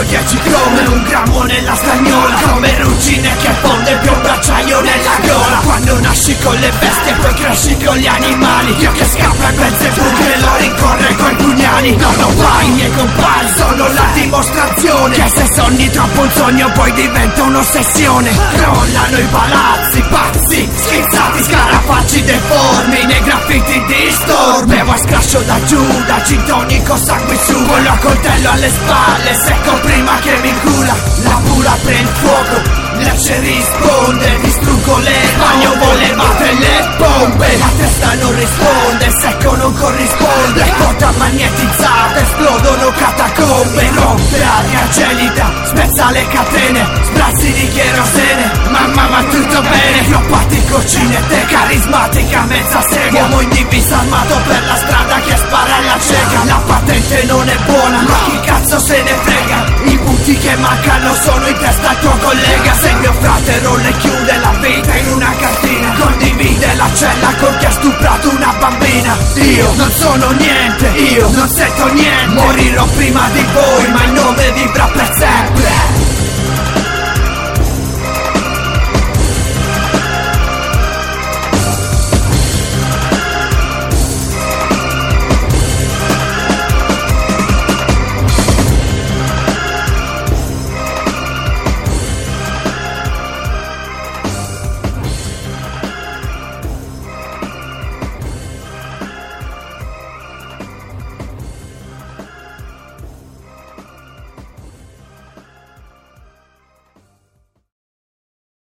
10 come un grammo nella stagnola, come ruggine che fonde più un bracciaio nella gola. Quando nasci con le bestie poi cresci con gli animali, Dio che scappa in Belzebù e lo rincorre coi pugnali. No, no, vai, i miei compari sono la dimostrazione che se sogni troppo un sogno poi diventa un'ossessione. Crollano i palazzi, pazzi, schizzati, scarafaggi deformi nei graffiti di Storm. Bevo a scrascio da giù, da gin tonico, sangue su, quello a coltello alle spalle, secco prima che mi incula. La bula prende fuoco, Lecce risponde, distruggo le bagno, volevate le bombe. La testa non risponde, secco non corrisponde, le quota magnetizzate, esplodono catacombe. Rompe aria gelida, spezza le catene, sprazzi di cherosene, mamma va tutto bene. Floppati coccinette, carismatica mezza sega, uomo in divisa armato per la strada che spara alla cieca. La patente non è buona, ma chi cazzo se ne frega, i punti che mancano sono in testa al tuo collega. Se mio frate non le chiude la vita in una cartina, condivide la cella con chi ha stuprato una bambina. Io non sono niente, io non sento niente, morirò prima di voi, ma in nome di